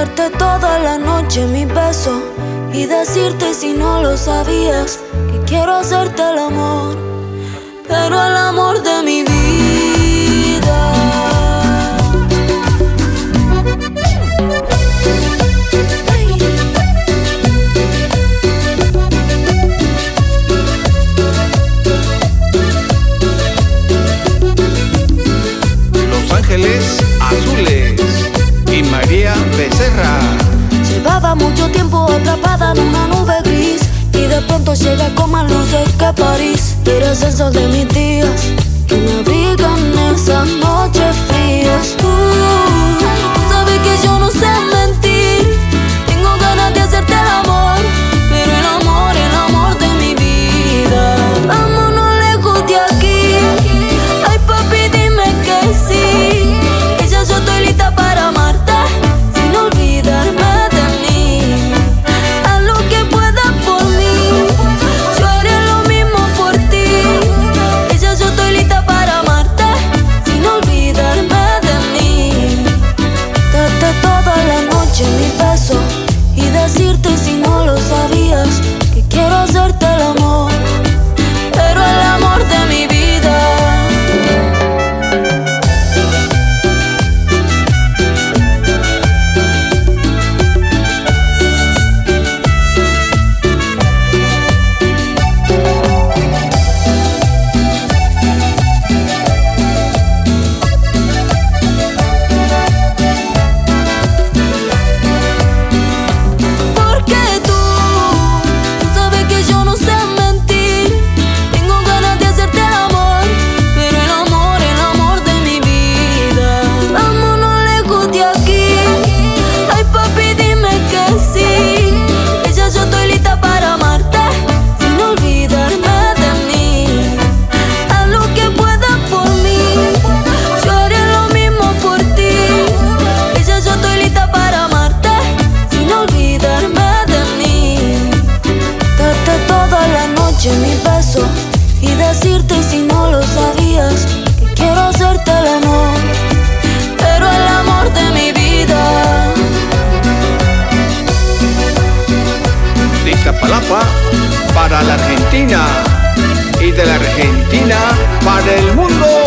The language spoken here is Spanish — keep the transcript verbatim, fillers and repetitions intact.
darte toda la noche mi beso y decirte si no lo sabías que quiero hacerte el amor, pero el amor de mi vida. Los Ángeles Azules y María Becerra. Llevaba mucho tiempo atrapada en una nube gris y de pronto llega con más luces que París. Eres el sol de mis días que me abriga en esas noches frías. Tú, tú sabes que yo no sé mentir. Tengo ganas de hacerte el amor, pero el amor, el amor de mi vida. Vámonos lejos de aquí. Ay papi, dime que sí, que ya yo estoy lista para amarte sin olvidarme de mí. Haz lo que puedas por mí, yo haré lo mismo por ti. Que ya yo estoy lista para amarte sin olvidarme de mí. Darte toda la noche mi beso y decirte si no lo sabías que quiero hacerte el amor, pero el amor de mi vida. Mi beso y decirte si no lo sabías que quiero hacerte el amor, pero el amor de mi vida. De Iztapalapa para la Argentina y de la Argentina para el mundo.